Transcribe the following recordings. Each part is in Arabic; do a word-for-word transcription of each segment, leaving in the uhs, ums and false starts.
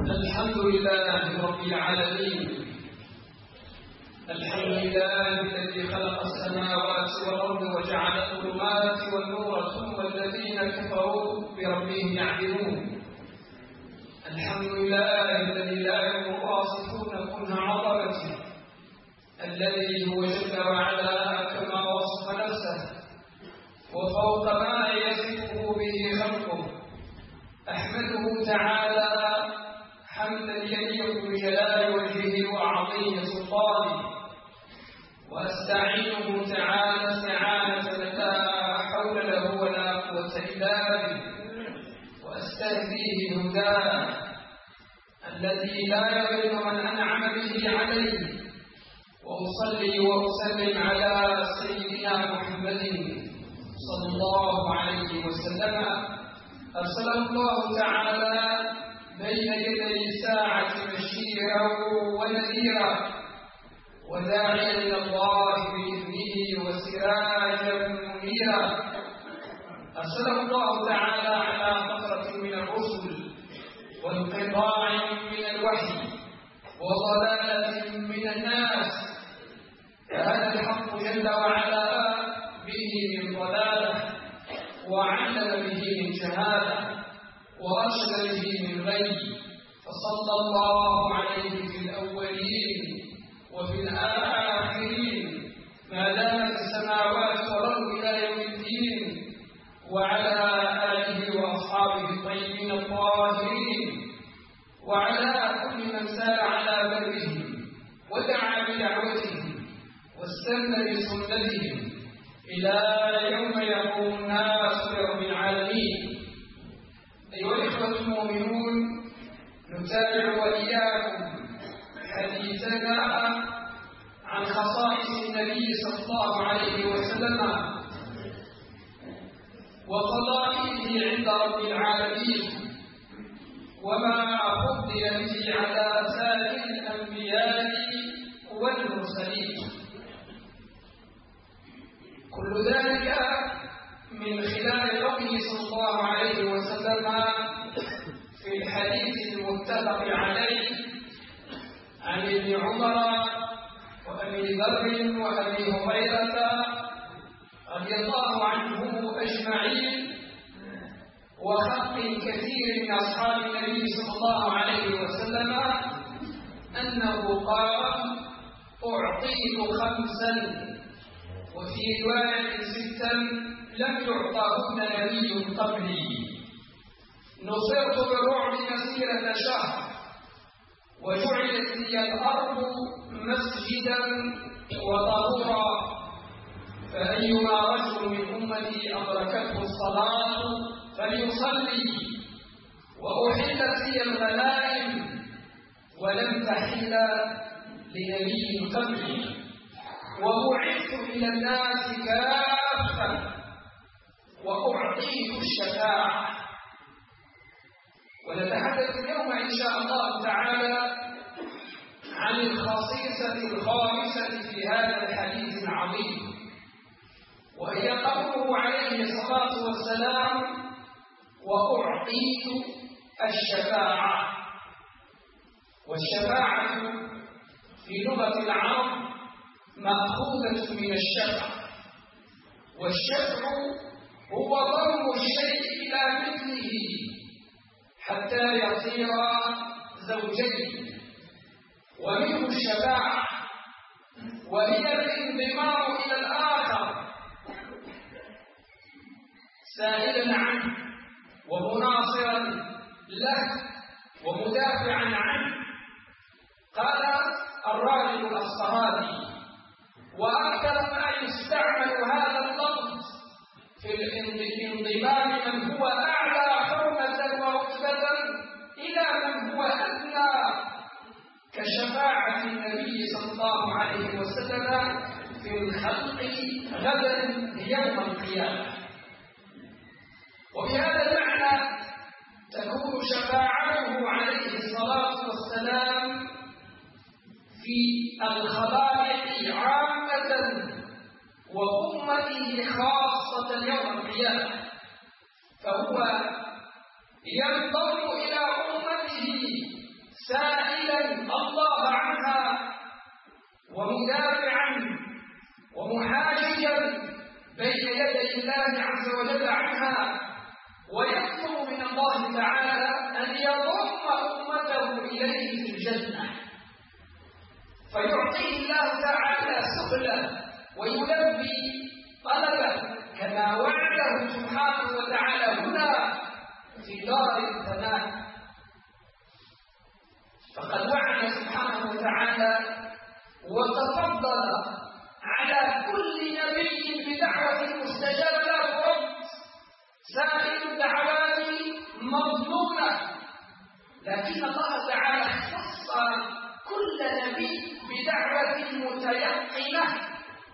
الحمد لله رب العالمين. الحمد لله الذي خلق السماوات والأرض وجعل الظلمات والنور ثم الذين كفروا بربهم يعدلون. الحمد لله الذي لا يمر واصفون كنه عظمته، الذي هو جل وعلا كما وصف نفسه وفوق ما يصفه به خلقه. أحمده تعالى حمدا يليق بجلال وجهه وعظيم سلطانه، واستعينه تعالى استعانة لا حول له ولا قوة إلا به، واستهديه هداه الذي لا يضل من أنعم به عليه. وأصلي وأسلم على سيدنا محمد صلى الله عليه وسلم، أرسله الله تعالى بين يدي الساعة بشيرا ونذيرا وداعيا إلى الله بإذنه وسراجا منيرا. أرسله الله تعالى على فترة من الرسل وانقطاع من الوحي وضلالة من الناس، فهذا الحق جل وعلا به من ضلاله، وعلم به من جهاله، وأرشد به من غي. فصلى الله عليه في الأولين وفي الآخرين ما دامت السماوات والأرض إلى يوم الدين، وعلى آله وأصحابه الطيبين الطاهرين، وعلى كل من سار على برهم ودعا بدعوتهم واستنى بسنتهم إلى يوم يقوم الناس برب العالمين. أيها الإخوة المؤمنون، نتابع وإياكم حديثنا عن خصائص النبي صلى الله عليه وسلم وفضائله عند رب العالمين، وما فضل به على سائر الأنبياء والمرسلين. كل ذلك من خلال قوله صلى الله عليه وسلم في الحديث المتفق عليه عن ابن عمر وأبي ذر وأبي هريرة رضي الله عنهم أجمعين وخلق كثير من أصحاب النبي صلى الله عليه وسلم أنه قال: أعطيت خمسا، وفي رواية ستا لم يعطاهن نبي قبلي: نصرت بالرعب مسيرة شهر، وجعلت لي الأرض مسجدا وطهورا، فأيما رجل من أمتي أدركته الصلاة فليصلي، وأحلت لي الغنائم ولم تحل لنبي قبلي، وبعثت إلى الناس كافة، وأعطيت الشفاعة. ونتحدث اليوم إن شاء الله تعالى عن الخصيصة الخامسة في هذا الحديث العظيم، وهي قوله عليه الصلاة والسلام: وأعطيت الشفاعة. والشفاعة في لغة العرب مأخوذة من الشفع، والشفع هو ضم الشيء إلى مثله حتى يصير زوجين، ومنه الشفاعة، وهي الانضمام إلى الآخر سائلا عنه ومناصرا له ومدافعا عنه. قال الراغب الأصفهاني: وأكثر ما يستعمل هذا اللفظ في الانضمام من هو أعلى حرمة ورتبة إلى من هو أدنى، كشفاعة النبي صلى الله عليه وسلم في الخلق غدا يوم القيامة. وبهذا المعنى تكون شفاعته عليه الصلاة والسلام في الخلائق عامة وأمته خاصة يوم القيامة، فهو ينضم إلى أمته ومدافعا ومحاججا بين يدي الله عز وجل عنها، ويطلب من الله تعالى أن يضم أمته إليه في الجنة، فيعطيه الله تعالى سبله ويلبي طلبه كما وعده سبحانه وتعالى هنا في دار الثناء. فقد وعد سبحانه وتعالى وتفضل على كل نبي بدعوة مستجابة لا ترد، سائر الدعوات مضمونة، لكن الله تعالى اختص كل نبي بدعوة متيقنة،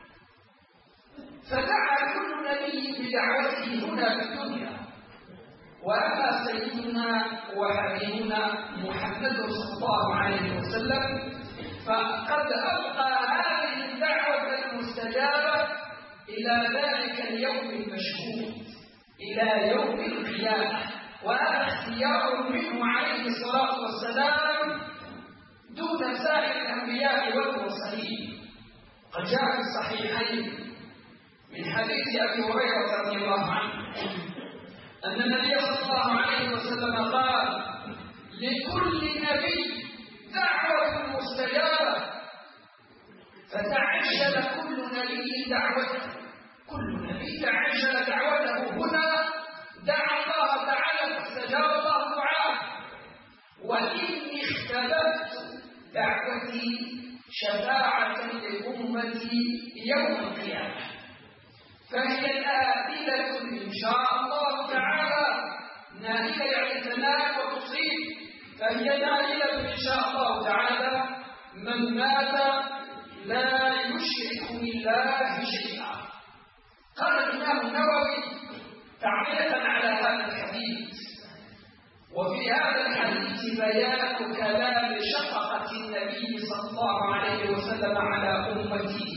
فدعا كل نبي بدعوته هنا في الدنيا. وأما سيدنا وحبيبنا محمد صلى الله عليه وسلم فقد أبقى هذه الدعوة المستجابة إلى ذلك اليوم المشهود، إلى يوم القيامة، وهذا اختيار منه عليه الصلاة والسلام دون سائر الأنبياء والمرسلين. قد جاء في الصحيحين من حديث أبي هريرة رضي الله عنه أن النبي صلى الله عليه وسلم قال: لكل نبي دعوة مستجابة، فتعجل كل نبي دعوته، كل نبي تعجل دعوته هنا، دعا الله تعالى فاستجاب الله دعاه. وإني اختبأت دعوتي شفاعة لأمتي يوم القيامة، فهي نائلة إن شاء الله تعالى، نائلة يعني تنال وتصيب، فهي نائلة إن شاء الله تعالى من مات لا يشرك بالله شيئا. قال الإمام النووي تعليقا على هذا الحديث: وفي هذا الحديث بيان كلام شفقة النبي صلى الله عليه وسلم على أمته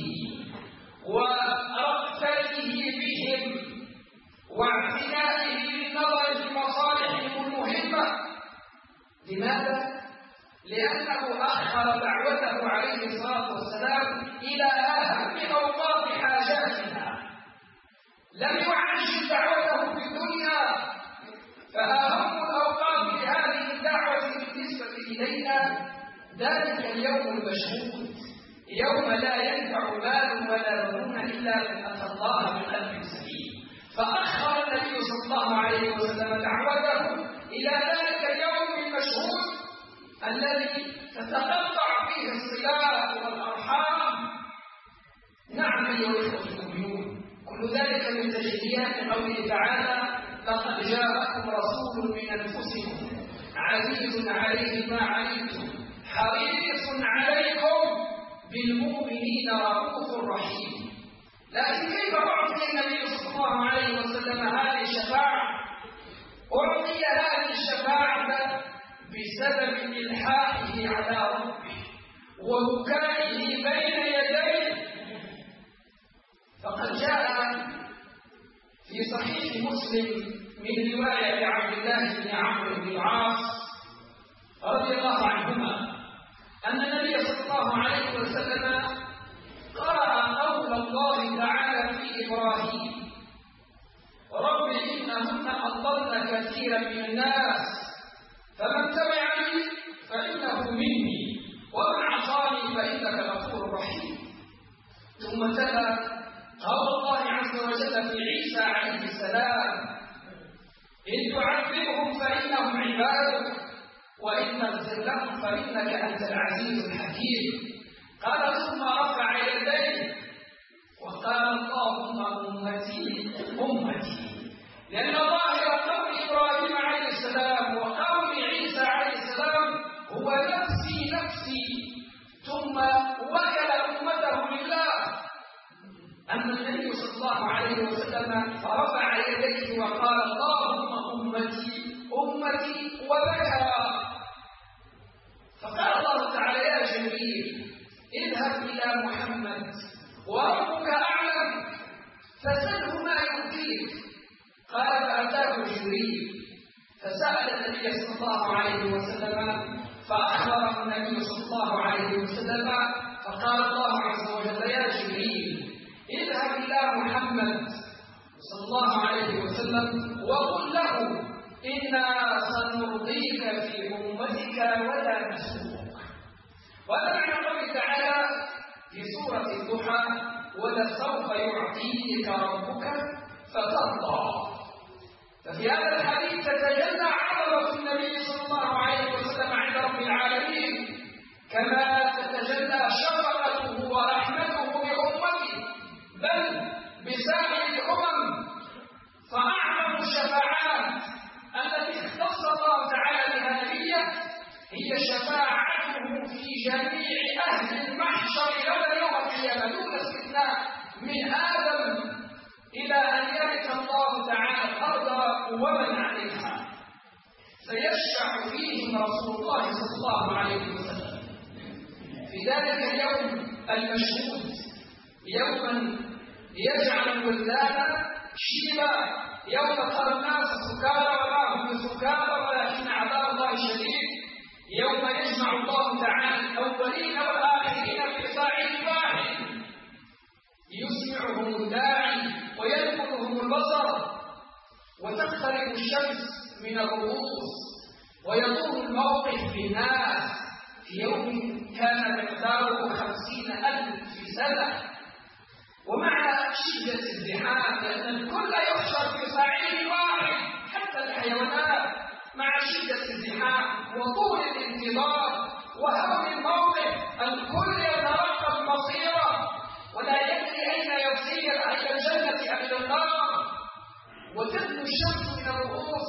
ورأفته بهم واعتنائه بالنظر في مصالحهم المهمة. لماذا؟ لأنه أخر دعوته عليه الصلاة والسلام إلى أهم أوقات حاجاتنا، لم يعجل دعوته في الدنيا، فأهم الأوقات لهذه الدعوة بالنسبة إلينا ذلك اليوم المشهود، يوم لا ينفع مال ولا بنون إلا من أتى الله بقلب سليم. فأخر النبي صلى الله عليه وسلم دعوته إلى ذلك اليوم المشهود الذي تتقطع فيه الصلات والأرحام. نعم أيها الإخوة المؤمنون، كل ذلك من تجليات قوله تعالى: لقد جاءكم رسول من أنفسكم عزيز عليه ما عنتم حريص عليكم بالمؤمنين رؤوف رحيم. لكن كيف أعطي النبي صلى الله عليه وسلم هذه الشفاعة؟ أعطي هذه الشفاعة بسبب إلحاحه على ربه وبكائه بين يديه. فقد جاء في صحيح مسلم من رواية عبد الله بن عمرو بن العاص رضي الله عنهما أن النبي صلى الله عليه وسلم قرأ قول الله تعالى في إبراهيم: رب إنهن أضلن كثيرا من الناس فمن تبعني فإنه مني ومن عصاني فإنك غفور رحيم. ثم تلا قول الله عز وجل في عيسى عليه السلام: إن تعذبهم فإنهم عبادك وإن تغفر لهم فإنك أنت العزيز الحكيم. قال ثم رفع يديه وقال: اللهم أمتي أمتي، لأن ظاهر قول إبراهيم عليه السلام وقول عيسى عليه السلام هو نفسي نفسي، ثم وكل أمته لله. أما النبي صلى الله عليه وسلم فرفع يديه وقال: اللهم أمتي أمتي وبكى. فقال الله تعالى: يا جبريل اذهب إلى محمد وربك أعلم فسأله ما يرضيك. قال: فأتاه جبريل فسأل النبي صلى الله عليه وسلم فأخبره النبي صلى الله عليه وسلم فقال الله عز وجل: يا جبريل اذهب إلى محمد صلى الله عليه وسلم وقل له إنا سنرضيك في أمتك ولا نسوءك. وهذا معنى قوله تعالى في سورة الضحى: ولسوف يعطيك ربك فترضى. ففي هذا الحديث تتجلى عظمة النبي صلى الله عليه وسلم عند رب العالمين، كما تتجلى شفقته ورحمته بأمته بل بسائر الأمم. فأعظم الشفاعات التي اختص الله تعالى بها نبيه هي شفاعته في جميع أهل المحشر إلى يوم القيامة دون استثناء، من آدم إلى أن يرث الله تعالى الأرض ومن عليها. سيشفع فيهم رسول الله صلى الله عليه وسلم في ذلك اليوم المشهود، يوما يجعل الولدان شيبا، يوم ترى الناس سكارى وما هم بسكارى ولكن عذاب الله شديد، يوم يجمع الله تعالى الأولين والآخرين في صاعد واحد، يسمعهم الداعي وينقلهم البصر، وتختلف الشمس من الرؤوس، ويطول الموقف بالناس في يوم كان مقداره خمسين ألف في سنة. ومع شدة الزحام، لأن الكل يحشر في صعيد واحد حتى الحيوانات، مع شدة الزحام وطول الانتظار وهول الموقف، الكل يترقب مصيره ولا يدري أين يصير، أين الجنة أم النار. وتدنو الشمس من الرؤوس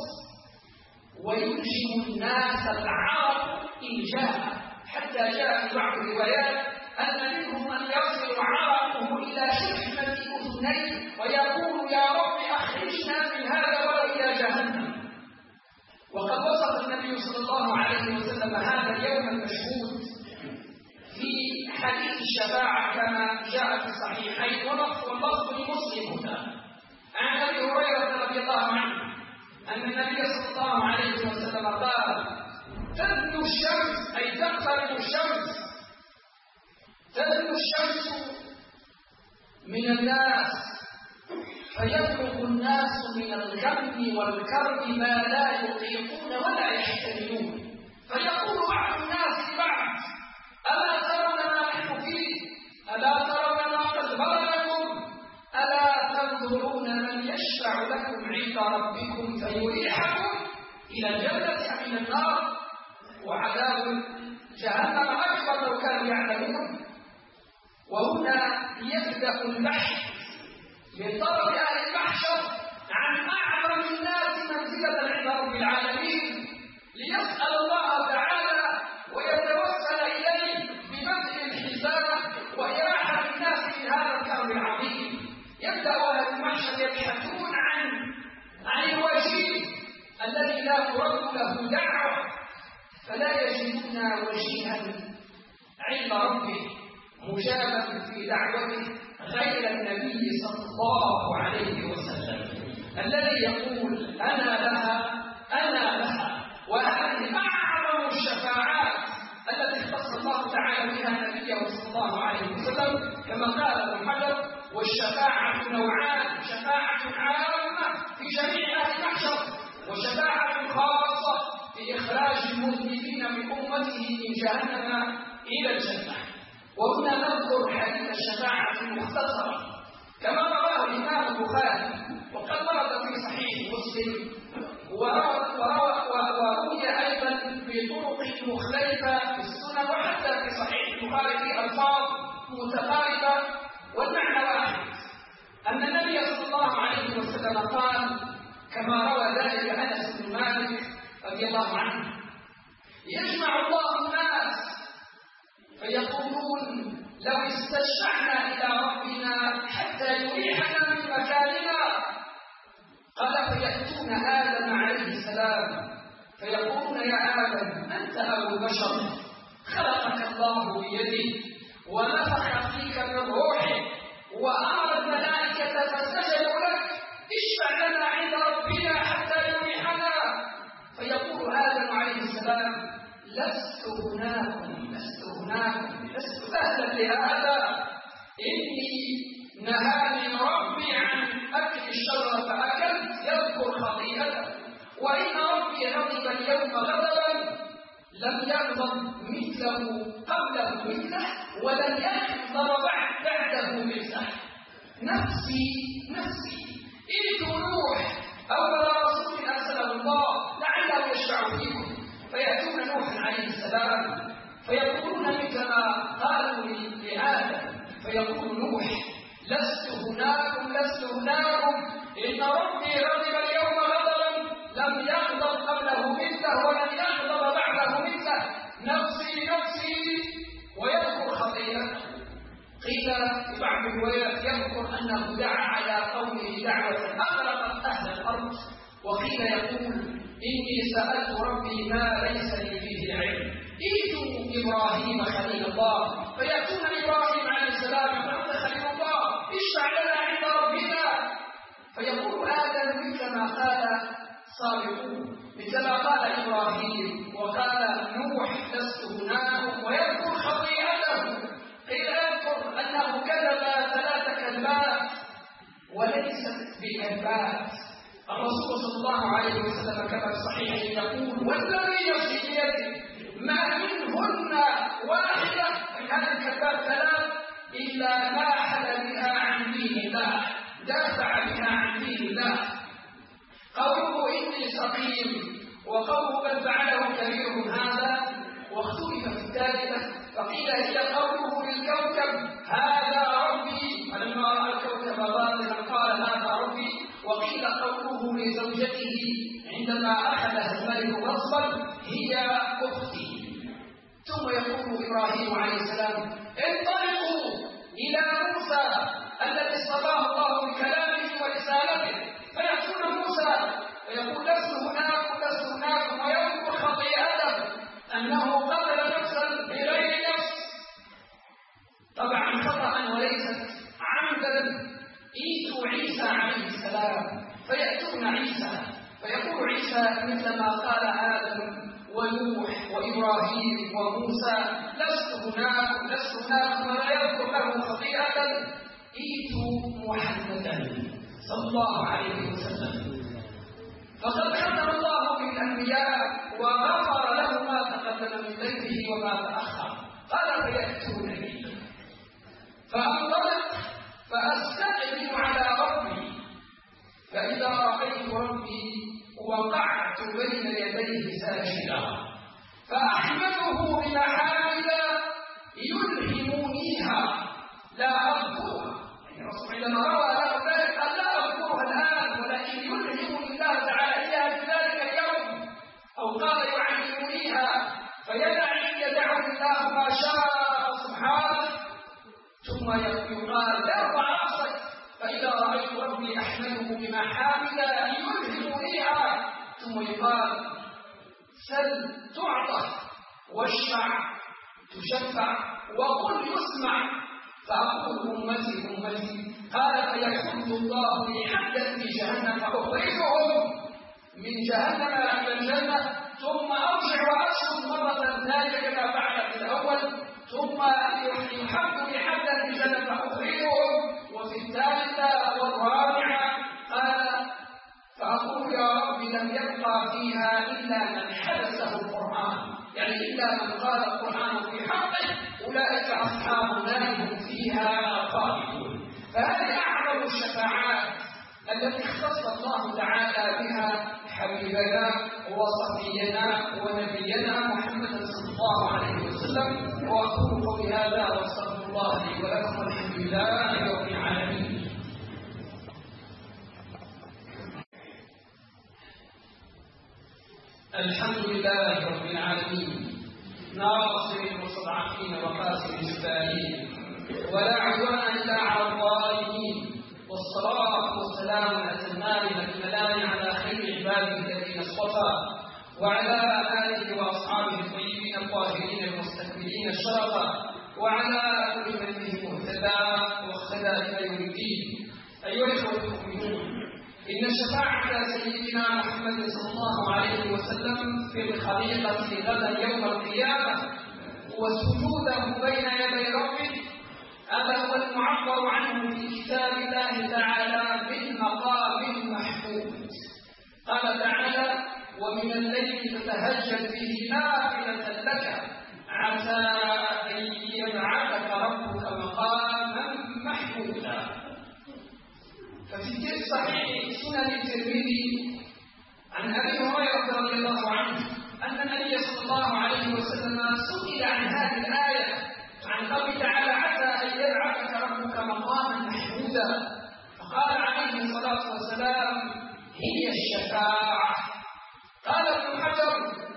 ويلجم الناس العرق إن جاء، حتى جاء في بعض الروايات أن منهم من يصل عرقه إلى شحمة أذنيه ويقول: يا رب أخرجنا من هذا وإلى جهنم. وقد وصف النبي صلى الله عليه وسلم هذا اليوم المشهود في حديث الشفاعة كما جاء في الصحيحين، واللفظ لمسلم هنا عن أبي هريرة رضي الله عنه أن النبي صلى الله عليه وسلم قال: تدنو الشمس، أي تقترب الشمس، تدنو الشمس من الناس فيبلغ الناس من الغم والكرب ما لا يطيقون ولا يحتملون، فيقول بعض الناس لبعض: ألا ترون ما نحن فيه؟ ألا ترون ما قد بلغكم؟ ألا تنظرون من يشفع لكم عند ربكم فيريحكم إلى الجنة أم إلى النار؟ وعذاب جهنم أكبر لو كانوا يعلمون. وهنا يبدأ البحث من طرف أهل المحشر عن أعظم الناس منزلة عند رب العالمين، ليسأل الله تعالى ويتوسل إليه ببدء الحساب وإراحة الناس من هذا الكرب العظيم. يبدأ أهل المحشر يبحثون عن عن الوجيه الذي لا ترد له دعوة، فلا يجدون وجيها عند ربه مجابا في دعوته غير النبي صلى الله عليه وسلم الذي يقول: أنا لها أنا لها. وهذه أعظم الشفاعات التي اختص الله تعالى بها نبيه صلى الله عليه وسلم، كما قال ابن حجر: والشفاعة نوعان، شفاعة عامة في جميع أهل المحشر، وشفاعة خاصة في إخراج المذنبين من أمته من جهنم إلى الجنة. وهنا نذكر حديث الشفاعة المختصرة كما رواه الإمام البخاري، وقد ورد في صحيح مسلم، وروي أيضا بطرق مختلفة في السنن وحتى في صحيح البخاري في ألفاظ متقاربة، والمعنى واحد: أن النبي صلى الله عليه وسلم قال كما روى ذلك أنس بن مالك رضي الله عنه: يجمع الله الناس فيقولون: لو استشفعنا إلى ربنا حتى يريحنا من مكاننا. قال: فيأتون آدم عليه السلام فيقولون: يا آدم أنت أبو البشر، خلقك الله بيده ونفخ فيك من روحه وأمر الملائكة فسجدوا لك، اشفع لنا عند ربنا حتى يريحنا. فيقول آدم عليه السلام: لست هناكم لست هناكم لست أهلا لهذا، إني نهاني ربي عن أكل الشجرة فأكلت، يذكر خطيئته. وإن ربي غضب اليوم غضبا لم يغضب مثله قبله مثله، ولن يغضب بعده مثله. نفسي نفسي ائتوا نوح أول رسول أرسله الله لعله يشفع فيكم، فيأتون نوحا عليه السلام فيقولون مثل ما قالوا لآدم، فيقول نوح لست هناكم لست هناكم إن ربي غضب اليوم غضبا لم يغضب قبله مثله ولن يغضب بعده مثله، نفسي نفسي، ويذكر خطيئته. قيل في بعض الروايات يذكر أنه دعا على قومه دعوة أغرقت أهل الأرض، وقيل يقول إني سألت ربي ما ليس لي فيه علم. ائتوا إبراهيم خليل الله، فيأتون إبراهيم عليه السلام فأنت خليل الله اشفع لنا عند ربنا، فيقول آدم مثل ما قال صالحون، مثل ما قال إبراهيم وقال نوح لست هناكم، ويذكر خطيئته. قيل يذكر أنه كذب ثلاث كذبات وليست بكذبات. الرسول صلى الله عليه وسلم كما في الصحيح يقول والذي نفسي بيده ما منهن واحدة من هذه الكذبات ثلاث إلا ناحل بها عن دين الله، دافع بها عن دين الله. قوله إني سقيم، وقوله بل فعله كبيرهم هذا، واختلف في الثالثة فقيل هي قوله للكوكب هذا ربي، فلما رأى الكوكب باطلا قال هذا ربي. وقيل قوله لزوجته عندما أخذها الملك غصبا هي أختي. ثم يقول إبراهيم عليه السلام انطلقوا إلى موسى الذي اصطفاه الله بكلامه ورسالته، فيأتون موسى فيقول لست هناكم لست هناكم، ويذكر خطيئته أنه قتل نفسا بغير نفس، طبعا خطأ وليست عمدا. ائتوا عيسى عليه السلام، فيأتون عيسى فيقول عيسى مثل ما قال آدم ونوح وإبراهيم وموسى لست هناكم لست هناكم، ولا يذكر له خطيئة. ائتوا محمدا صلى الله عليه وسلم، فقد ختم الله بالأنبياء وغفر له ما تقدم من ذنبه وما تأخر. قال فيأتونني فأنطلق فأستقبل على ربي، فإذا رأيت ربي وقعت بين يديه ساجدا فأحمده بمحامد يلهمنيها لا أذكرها. يعني الرسول عندما روى له ذلك قال لا أذكرها الآن، ولكن يلهمني الله تعالى إياها في ذلك اليوم، أو قال يعلمنيها فيدعني يدعني الله ما شاء سبحانه. ثم يقال ارفع رأسك فإذا رأيت ربي أحمده بمحامد يلهمنيها، ثم يقال سل تعطى واشفع تشفع وقل يسمع، فأقول أمتي أمتي. قال فيحمد الله لحمدا في جهنم فأخرجهم من جهنم إلى الجنة، ثم أرجع وأشهد مرة ثانية كما فعل في الأول، ثم يحمد بحمدا في الجنة فأخرجهم، وفي الثالثة والرابعة قال فأقول يا رب لم يبقى فيها إلا من حدثه القرآن، يعني إلا من قال القرآن في حقه أولئك أصحاب النار هم فيها خالدون. فهذه أعظم الشفاعات التي اختص الله تعالى بها حبيبنا وصفينا ونبينا محمد صلى الله عليه وسلم. وأقول قولي هذا واستغفر الله لي ولكم والحمد لله رب العالمين. الحمد لله رب العالمين، ناصر المستضعفين وقاسم الجبارين، ولا عدوان إلا على الظالمين، والصلاة والسلام الأتمان الأكملان على خير عباده الذين اصطفى، وعلى آله وأصحابه الطيبين الطاهرين المستكبرين الشرفا، وعلى كل من به مهتدى واهتدى إلى يوم الدين. أيها الإخوة المؤمنون، إن شفاعة سيدنا محمد صلى الله عليه وسلم في الخليقة غدا يوم القيامة وسجوده بين يدي ربه هذا هو المعبر عنه في كتاب الله تعالى بالمقام المحمود. قال تعالى: ومن الليل فتهجد به نافلة لك عسى أن يبعثك ربك مقاما محمودا. ففي صحيح سنن الترمذي عن أبي هريرة رضي الله عنه أن النبي صلى الله عليه وسلم سئل عن هذه الآية عن قوله تعالى: عسى أن يبعثك ربك مقاما محمودا، فقال عليه الصلاة والسلام: هي الشفاعة. قال ابن حجر: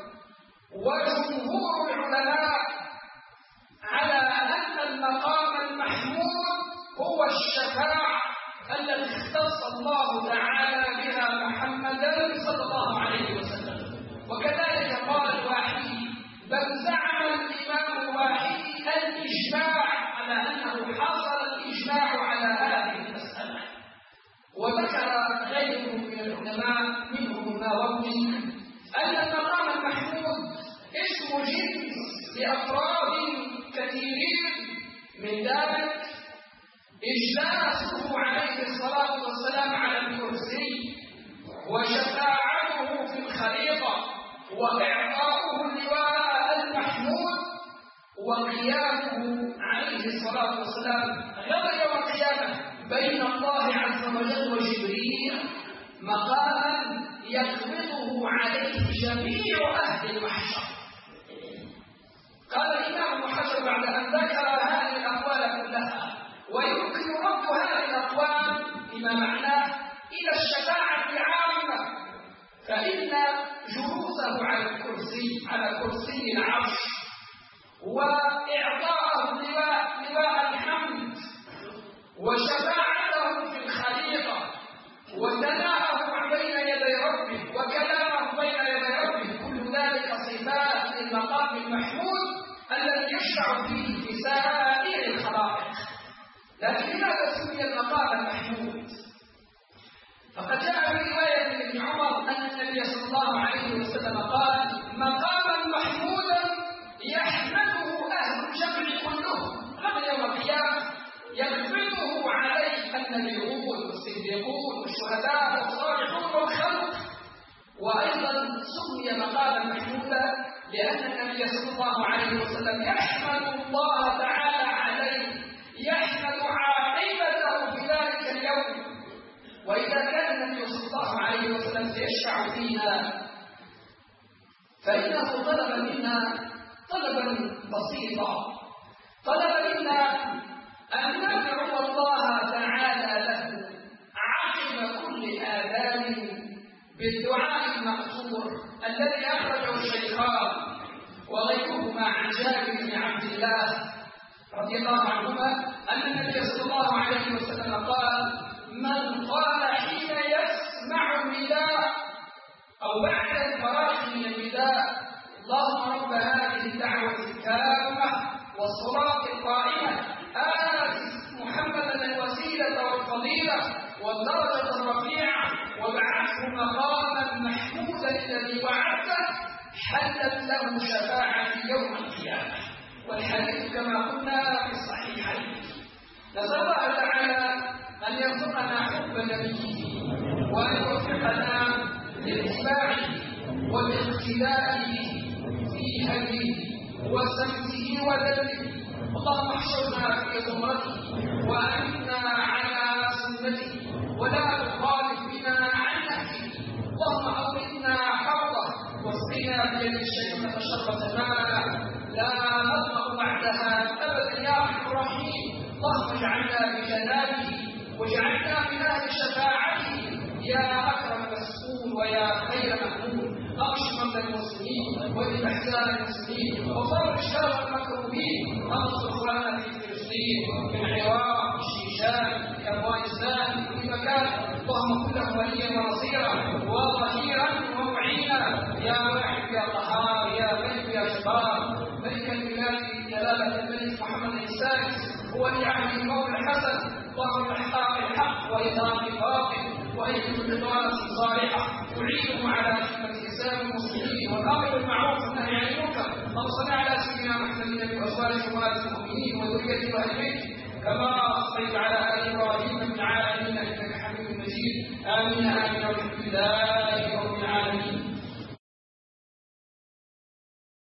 وجمهور العلماء على أن المقام المحمود هو الشفاعة التي اختص الله تعالى بها محمدا صلى الله عليه وسلم. وكذلك قال الواحدي: بل زعم الإمام الواحدي الإجماع على أنه حصل الإجماع على هذه المسألة. وذكر غيره من العلماء منهم النووي أن المقام المحمود اسم جنس لأفراد كثيرين، من ذلك إجلاسه عليه الصلاة والسلام على الكرسي، وشفاعته في الخليقة، وإعطاؤه اللواء المحمود، وقيامه عليه الصلاة والسلام غدا يوم القيامة بين الله عز وجل وجبريل مقاما يقبضه عليه جميع أهل المحشر. قال الإمام ابن حجر بعد أن ذكر هذه الأقوال كلها: ويمكن رد هذه الأقوال بما معناه إلى الشفاعة العامة، فإن جلوسه على الكرسي على كرسي العرش وإعطاءه لواء لواء الحمد وشفاعته في الخليقة وثناءه بين يدي ربه وكلامه بين يدي ربه، كل ذلك صفات للمقام المحمود الذي يشفع فيه في سائر الخلائق. لكن لماذا سمي المقام المحمود؟ فقد جاء في رواية ابن عمر أن النبي صلى الله عليه وسلم قال: مقاما محمودا يحمده أهل الجمع كلهم غدا يوم القيامة، يقبضه عليه النبيون والصديقون والشهداء والصالحون والخلق. وأيضا سمي مقاما محمودا لأن النبي صلى الله عليه وسلم يحمد الله تعالى عليه، يحمد عاقبته في ذلك اليوم. وإذا كان النبي صلى الله عليه وسلم سيشفع فينا فإنه طلب منا طلبا بسيطا، طلب منا أن ندعو الله تعالى له عقب كل آذان بالدعاء المأثور الذي أخرجه الشيخان وغيرهما عن جابر بن عبد الله رضي الله عنهما أن النبي صلى الله عليه وسلم قال: من قال حين يسمع النداء أو بعد الفراغ من النداء: اللهم رب هذه الدعوة التامة والصلاة القائمة آت محمدا الوسيلة والفضيلة والدرجة الرفيعة وابعثه مقاما محمودا الذي وعدته، حلت له شفاعة يوم القيامة. والحديث كما قلنا في الصحيحين. نسأل الله تعالى أن يرزقنا حب نبيه وأن يوفقنا لاتباعه والاقتداء به في هديه وسمته ودله. اللهم احشرنا في زمرته وأمنا على سنته ولا تخالف بنا عن نهجه. اللهم أوردنا حوضه واسقنا بيد الشريفة شربة ماء لا نظمأ بعدها أبدا يا رحمن الرحيم. اللهم اجعلنا بجلاله واجعلنا من أهل شفاعته يا أكرم مسؤول ويا خير مأمون. أرشد مرضى المسلمين وإذ أحزان المسلمين وفرج شر المكروبين. انصر إخواننا في فلسطين، في العراق، في الشيشان، في أفغانستان، في مكان. اللهم كن له وليا ونصيرا وظهيرا ومعينا يا واحد يا قهار يا ملك يا جبار. ملك البلاد جلالة الملك محمد السادس هو لعهد المولى الحسن، اللهم احقاق الحق وإظهار الباطل. وأي بطانة صالحة تعينهم على خدمة إسلام المسلمين والأمر بالمعروف والنهي عن المنكر. اللهم صل على سيدنا محمد النبي وأزواجه أمهات المؤمنين وذريته وأهل بيته كما صليت على آل إبراهيم في العالمين إنك حميد مجيد. آمين آمين والحمد لله.